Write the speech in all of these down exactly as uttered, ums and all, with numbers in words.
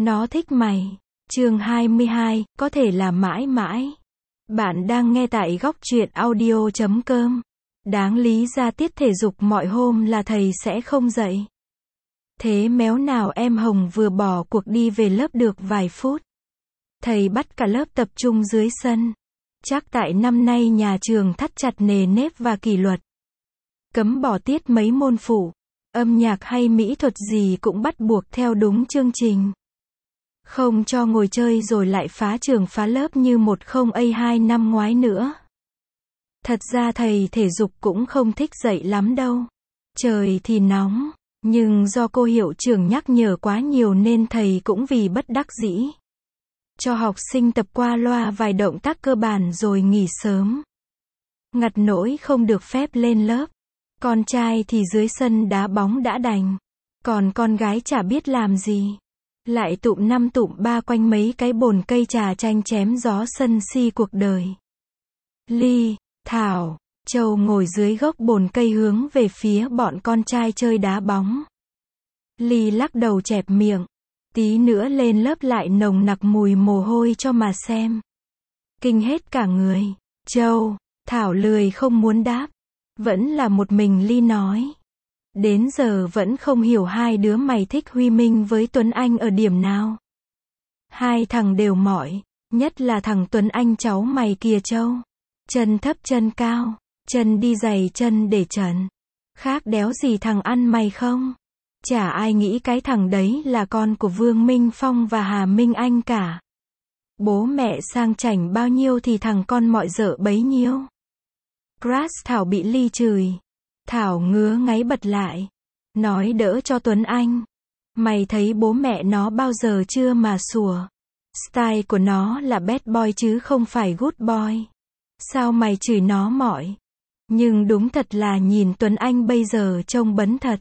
Nó thích mày. Chương hai mươi hai, có thể là mãi mãi. Bạn đang nghe tại góc truyện audio chấm com. Đáng lý ra tiết thể dục mọi hôm là thầy sẽ không dậy. Thế méo nào em Hồng vừa bỏ cuộc đi về lớp được vài phút. Thầy bắt cả lớp tập trung dưới sân. Chắc tại năm nay nhà trường thắt chặt nề nếp và kỷ luật. Cấm bỏ tiết mấy môn phụ. Âm nhạc hay mỹ thuật gì cũng bắt buộc theo đúng chương trình. Không cho ngồi chơi rồi lại phá trường phá lớp như một không A hai năm ngoái nữa. Thật ra thầy thể dục cũng không thích dậy lắm đâu. Trời thì nóng, nhưng do cô hiệu trưởng nhắc nhở quá nhiều nên thầy cũng vì bất đắc dĩ. Cho học sinh tập qua loa vài động tác cơ bản rồi nghỉ sớm. Ngặt nỗi không được phép lên lớp. Con trai thì dưới sân đá bóng đã đành. Còn con gái chả biết làm gì. Lại tụm năm tụm ba quanh mấy cái bồn cây trà tranh chém gió sân si cuộc đời. Ly, Thảo, Châu ngồi dưới gốc bồn cây hướng về phía bọn con trai chơi đá bóng. Ly lắc đầu chẹp miệng. Tí nữa lên lớp lại nồng nặc mùi mồ hôi cho mà xem. Kinh hết cả người. Châu, Thảo lười không muốn đáp. Vẫn là một mình Ly nói. Đến giờ vẫn không hiểu hai đứa mày thích Huy Minh với Tuấn Anh ở điểm nào. Hai thằng đều mỏi, nhất là thằng Tuấn Anh cháu mày kìa Châu. Chân thấp chân cao, chân đi giày chân để trần. Khác đéo gì thằng ăn mày không? Chả ai nghĩ cái thằng đấy là con của Vương Minh Phong và Hà Minh Anh cả. Bố mẹ sang chảnh bao nhiêu thì thằng con mọi dợ bấy nhiêu. Crush Thảo bị Ly chửi. Thảo ngứa ngáy bật lại. Nói đỡ cho Tuấn Anh. Mày thấy bố mẹ nó bao giờ chưa mà sủa. Style của nó là bad boy chứ không phải good boy. Sao mày chửi nó mỏi? Nhưng đúng thật là nhìn Tuấn Anh bây giờ trông bấn thật.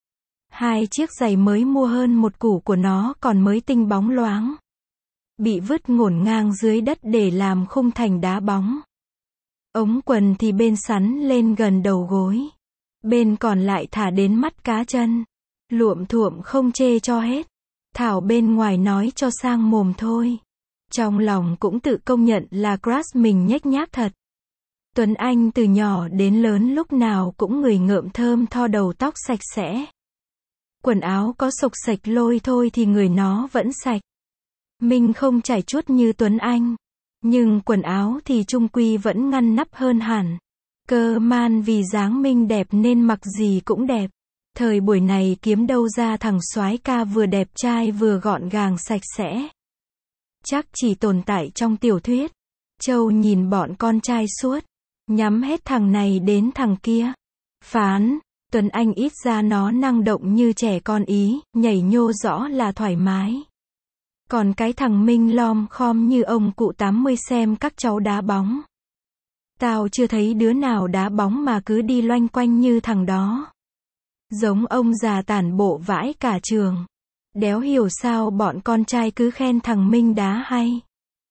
Hai chiếc giày mới mua hơn một củ của nó còn mới tinh bóng loáng. Bị vứt ngổn ngang dưới đất để làm khung thành đá bóng. Ống quần thì bên sắn lên gần đầu gối. Bên còn lại thả đến mắt cá chân. Luộm thuộm không chê cho hết. Thảo bên ngoài nói cho sang mồm thôi. Trong lòng cũng tự công nhận là crush mình nhếch nhác thật. Tuấn Anh từ nhỏ đến lớn lúc nào cũng người ngợm thơm tho đầu tóc sạch sẽ. Quần áo có xộc xạch lôi thôi thì người nó vẫn sạch. Mình không chảy chuốt như Tuấn Anh. Nhưng quần áo thì chung quy vẫn ngăn nắp hơn hẳn. Cơ man vì dáng Minh đẹp nên mặc gì cũng đẹp. Thời buổi này kiếm đâu ra thằng soái ca vừa đẹp trai vừa gọn gàng sạch sẽ. Chắc chỉ tồn tại trong tiểu thuyết. Châu nhìn bọn con trai suốt. Nhắm hết thằng này đến thằng kia. Phán, Tuấn Anh ít ra nó năng động như trẻ con Ý, nhảy nhô rõ là thoải mái. Còn cái thằng Minh lom khom như ông cụ tám mươi xem các cháu đá bóng. Tao chưa thấy đứa nào đá bóng mà cứ đi loanh quanh như thằng đó. Giống ông già tản bộ vãi cả trường. Đéo hiểu sao bọn con trai cứ khen thằng Minh đá hay.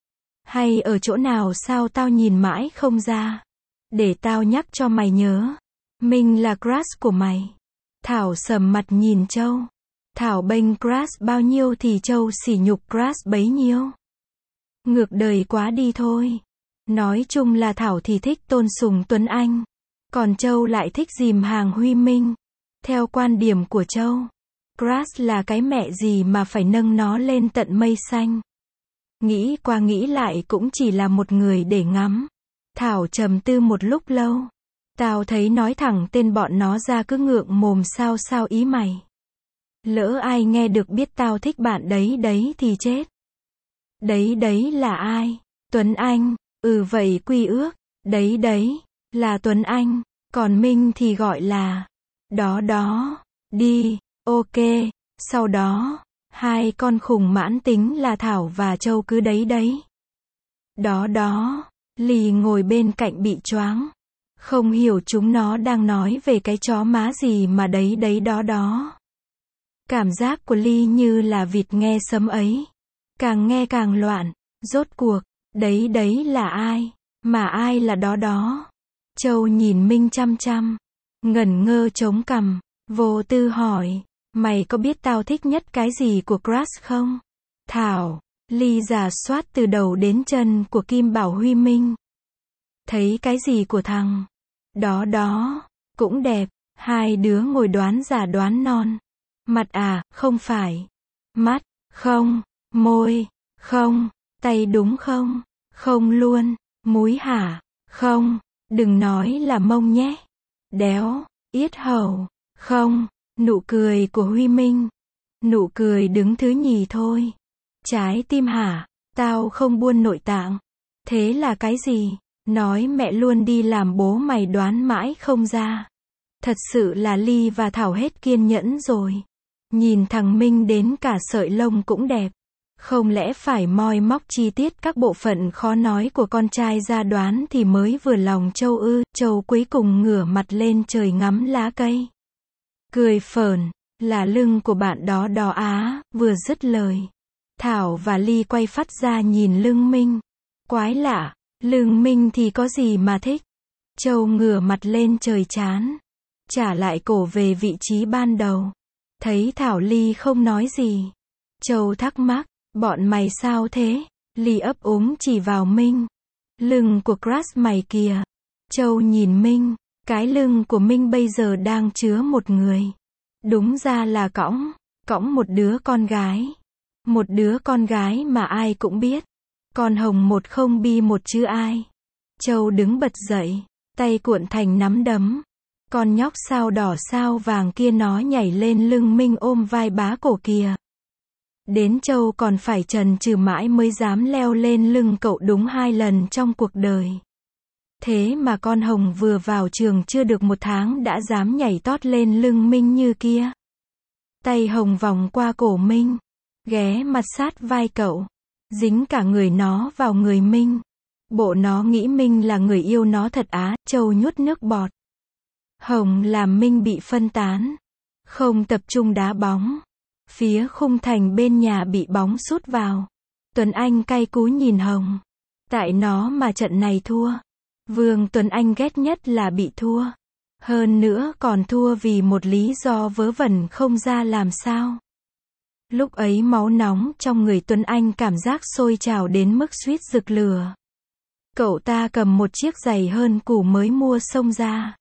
Hay ở chỗ nào sao tao nhìn mãi không ra. Để tao nhắc cho mày nhớ. Minh là crush của mày. Thảo sầm mặt nhìn Châu. Thảo bênh crush bao nhiêu thì Châu sỉ nhục crush bấy nhiêu. Ngược đời quá đi thôi. Nói chung là Thảo thì thích tôn sùng Tuấn Anh. Còn Châu lại thích dìm hàng Huy Minh. Theo quan điểm của Châu, crush là cái mẹ gì mà phải nâng nó lên tận mây xanh. Nghĩ qua nghĩ lại cũng chỉ là một người để ngắm. Thảo trầm tư một lúc lâu. Tao thấy nói thẳng tên bọn nó ra cứ ngượng mồm sao sao ý mày. Lỡ ai nghe được biết tao thích bạn đấy đấy thì chết. Đấy đấy là ai? Tuấn Anh. Ừ vậy quy ước. Đấy đấy, là Tuấn Anh. Còn Minh thì gọi là đó đó. Đi, ok. Sau đó, hai con khủng mãn tính là Thảo và Châu cứ đấy đấy. Đó đó. Lì ngồi bên cạnh bị choáng. Không hiểu chúng nó đang nói về cái chó má gì mà đấy đấy đó đó. Cảm giác của Ly như là vịt nghe sấm ấy. Càng nghe càng loạn. Rốt cuộc, đấy đấy là ai? Mà ai là đó đó? Châu nhìn Minh chăm chăm. Ngẩn ngơ chống cằm. Vô tư hỏi. Mày có biết tao thích nhất cái gì của crush không? Thảo, Ly rà soát từ đầu đến chân của Kim Bảo Huy Minh. Thấy cái gì của thằng đó đó, cũng đẹp, hai đứa ngồi đoán già đoán non. Mặt à, không phải. Mắt, không. Môi, không. Tay đúng không? Không luôn. Múi hả? Không. Đừng nói là mông nhé. Đéo, yết hầu, không. Nụ cười của Huy Minh. Nụ cười đứng thứ nhì thôi. Trái tim hả? Tao không buôn nội tạng. Thế là cái gì? Nói mẹ luôn đi làm bố mày đoán mãi không ra. Thật sự là Ly và Thảo hết kiên nhẫn rồi. Nhìn thằng Minh đến cả sợi lông cũng đẹp. Không lẽ phải moi móc chi tiết các bộ phận khó nói của con trai ra đoán thì mới vừa lòng Châu ư? Châu cuối cùng ngửa mặt lên trời ngắm lá cây. Cười phởn, là lưng của bạn đó đó á, vừa dứt lời. Thảo và Ly quay phát ra nhìn lưng Minh. Quái lạ, lưng Minh thì có gì mà thích? Châu ngửa mặt lên trời chán. Trả lại cổ về vị trí ban đầu. Thấy Thảo Ly không nói gì. Châu thắc mắc, bọn mày sao thế? Ly ấp úng chỉ vào Minh. Lưng của crush mày kìa. Châu nhìn Minh, cái lưng của Minh bây giờ đang chứa một người. Đúng ra là cõng, cõng một đứa con gái. Một đứa con gái mà ai cũng biết. Con hồng một không bi một chứ ai. Châu đứng bật dậy, tay cuộn thành nắm đấm. Con nhóc sao đỏ sao vàng kia nó nhảy lên lưng Minh ôm vai bá cổ kìa. Đến Châu còn phải chần chừ mãi mới dám leo lên lưng cậu đúng hai lần trong cuộc đời. Thế mà con hồng vừa vào trường chưa được một tháng đã dám nhảy tót lên lưng Minh như kia. Tay hồng vòng qua cổ Minh, ghé mặt sát vai cậu, dính cả người nó vào người Minh. Bộ nó nghĩ Minh là người yêu nó thật á. Châu nhút nước bọt. Hồng làm Minh bị phân tán, không tập trung đá bóng. Phía khung thành bên nhà bị bóng sút vào. Tuấn Anh cay cú nhìn Hồng. Tại nó mà trận này thua. Vương Tuấn Anh ghét nhất là bị thua. Hơn nữa còn thua vì một lý do vớ vẩn không ra làm sao. Lúc ấy máu nóng trong người Tuấn Anh cảm giác sôi trào đến mức suýt rực lửa. Cậu ta cầm một chiếc giày hơn củ mới mua xông ra.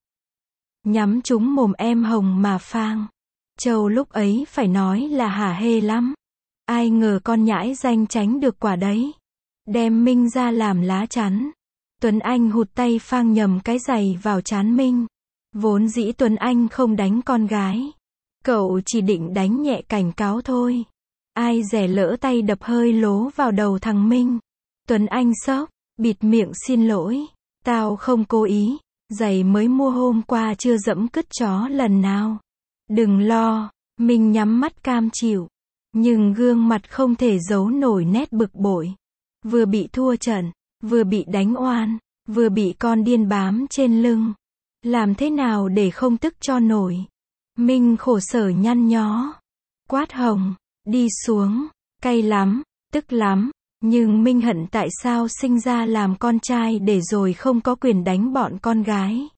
Nhắm trúng mồm em Hồng mà phang. Châu lúc ấy phải nói là hả hê lắm. Ai ngờ con nhãi danh tránh được quả đấy. Đem Minh ra làm lá chắn. Tuấn Anh hụt tay phang nhầm cái giày vào trán Minh. Vốn dĩ Tuấn Anh không đánh con gái. Cậu chỉ định đánh nhẹ cảnh cáo thôi. Ai dè lỡ tay đập hơi lố vào đầu thằng Minh. Tuấn Anh sốc, bịt miệng xin lỗi. Tao không cố ý. Giày mới mua hôm qua chưa dẫm cứt chó lần nào. Đừng lo. Minh nhắm mắt cam chịu. Nhưng gương mặt không thể giấu nổi nét bực bội. Vừa bị thua trận, vừa bị đánh oan, vừa bị con điên bám trên lưng. Làm thế nào để không tức cho nổi? Minh khổ sở nhăn nhó. Quát Hồng, đi xuống. Cay lắm, tức lắm. Nhưng Minh hận tại sao sinh ra làm con trai để rồi không có quyền đánh bọn con gái.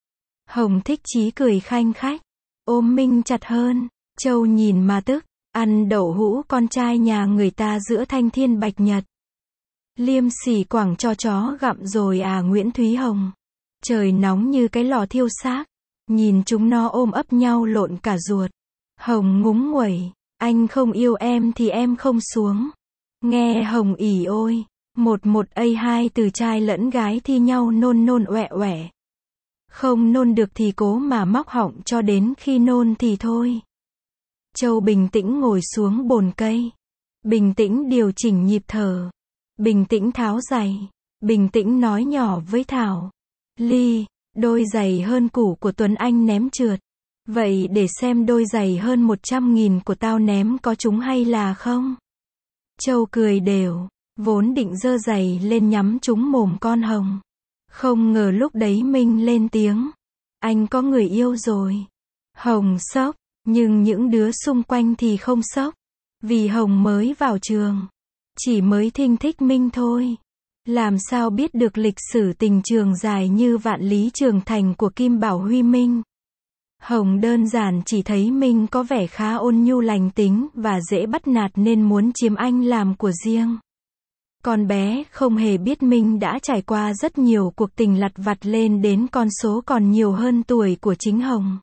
Hồng thích chí cười khanh khách. Ôm Minh chặt hơn. Châu nhìn mà tức. Ăn đậu hũ con trai nhà người ta giữa thanh thiên bạch nhật. Liêm sỉ quẳng cho chó gặm rồi à Nguyễn Thúy Hồng. Trời nóng như cái lò thiêu xác. Nhìn chúng nó ôm ấp nhau lộn cả ruột. Hồng ngúng nguẩy. Anh không yêu em thì em không xuống. Nghe Hồng ỉ ôi. Một một a hai từ trai lẫn gái thi nhau nôn nôn oẹ oẹ. Không nôn được thì cố mà móc họng cho đến khi nôn thì thôi. Châu bình tĩnh ngồi xuống bồn cây. Bình tĩnh điều chỉnh nhịp thở. Bình tĩnh tháo giày. Bình tĩnh nói nhỏ với Thảo. Ly, đôi giày hơn củ của Tuấn Anh ném trượt. Vậy để xem đôi giày hơn một trăm nghìn của tao ném có trúng hay là không? Châu cười đều. Vốn định giơ giày lên nhắm trúng mồm con Hồng. Không ngờ lúc đấy Minh lên tiếng. Anh có người yêu rồi. Hồng sốc. Nhưng những đứa xung quanh thì không sốc. Vì Hồng mới vào trường. Chỉ mới thinh thích Minh thôi. Làm sao biết được lịch sử tình trường dài như vạn lý trường thành của Kim Bảo Huy Minh. Hồng đơn giản chỉ thấy Minh có vẻ khá ôn nhu lành tính và dễ bắt nạt nên muốn chiếm anh làm của riêng. Con bé không hề biết Minh đã trải qua rất nhiều cuộc tình lặt vặt lên đến con số còn nhiều hơn tuổi của chính Hồng.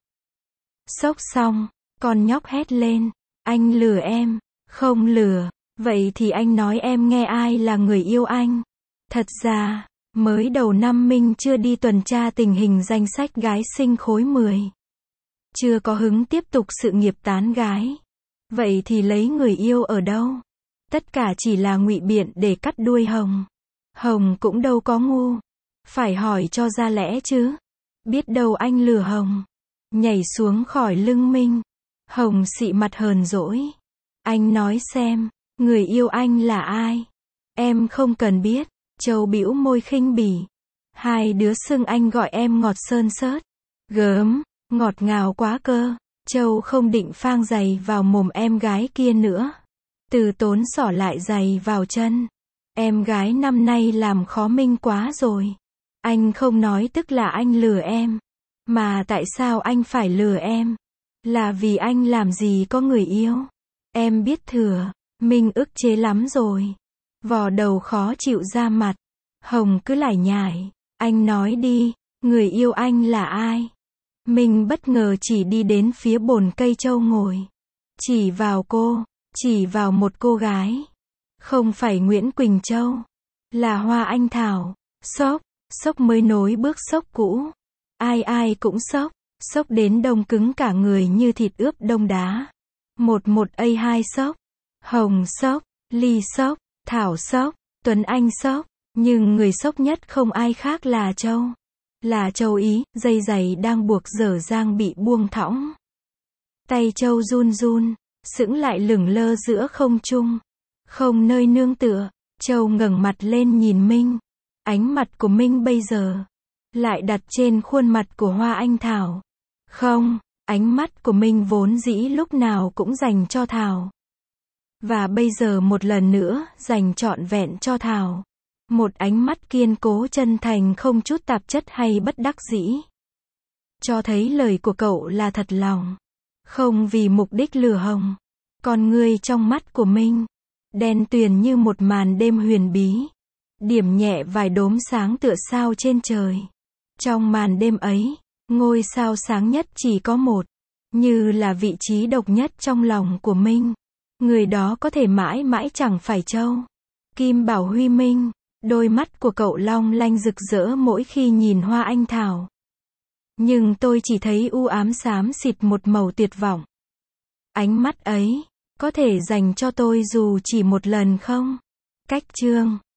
Sốc xong, con nhóc hét lên, anh lừa em, không lừa, vậy thì anh nói em nghe ai là người yêu anh. Thật ra, mới đầu năm Minh chưa đi tuần tra tình hình danh sách gái sinh khối mười. Chưa có hứng tiếp tục sự nghiệp tán gái. Vậy thì lấy người yêu ở đâu? Tất cả chỉ là ngụy biện để cắt đuôi Hồng. Hồng cũng đâu có ngu. Phải hỏi cho ra lẽ chứ. Biết đâu anh lừa Hồng. Nhảy xuống khỏi lưng Minh. Hồng xị mặt hờn dỗi. Anh nói xem, người yêu anh là ai? Em không cần biết. Châu bĩu môi khinh bỉ. Hai đứa xưng anh gọi em ngọt sơn sớt. Gớm, ngọt ngào quá cơ. Châu không định phang giày vào mồm em gái kia nữa. Từ Tốn xỏ lại giày vào chân. Em gái năm nay làm khó Minh quá rồi. Anh không nói tức là anh lừa em. Mà tại sao anh phải lừa em? Là vì anh làm gì có người yêu. Em biết thừa. Minh ức chế lắm rồi. Vò đầu khó chịu ra mặt. Hồng cứ lải nhải. Anh nói đi, người yêu anh là ai? Minh bất ngờ chỉ đi đến phía bồn cây Châu ngồi. Chỉ vào cô, chỉ vào một cô gái. Không phải Nguyễn Quỳnh Châu. Là Hoa Anh Thảo. Sốc, sốc mới nối bước sốc cũ. Ai ai cũng sốc. Sốc đến đông cứng cả người như thịt ướp đông đá. Một một a hai sốc. Hồng sốc, Ly sốc, Thảo sốc, Tuấn Anh sốc. Nhưng người sốc nhất không ai khác là Châu. Là Châu ý, dây giày đang buộc dở dang bị buông thõng. Tay Châu run run, sững lại lửng lơ giữa không trung. Không nơi nương tựa, Châu ngẩng mặt lên nhìn Minh. Ánh mặt của Minh bây giờ lại đặt trên khuôn mặt của Hoa Anh Thảo. Không, ánh mắt của Minh vốn dĩ lúc nào cũng dành cho Thảo. Và bây giờ một lần nữa, dành trọn vẹn cho Thảo. Một ánh mắt kiên cố chân thành không chút tạp chất hay bất đắc dĩ. Cho thấy lời của cậu là thật lòng. Không vì mục đích lừa Hồng. Con ngươi trong mắt của Minh đen tuyền như một màn đêm huyền bí. Điểm nhẹ vài đốm sáng tựa sao trên trời. Trong màn đêm ấy, ngôi sao sáng nhất chỉ có một. Như là vị trí độc nhất trong lòng của Minh. Người đó có thể mãi mãi chẳng phải Châu. Kim Bảo Huy Minh. Đôi mắt của cậu long lanh rực rỡ mỗi khi nhìn Hoa Anh Thảo. Nhưng tôi chỉ thấy u ám xám xịt một màu tuyệt vọng. Ánh mắt ấy, có thể dành cho tôi dù chỉ một lần không? Cách chương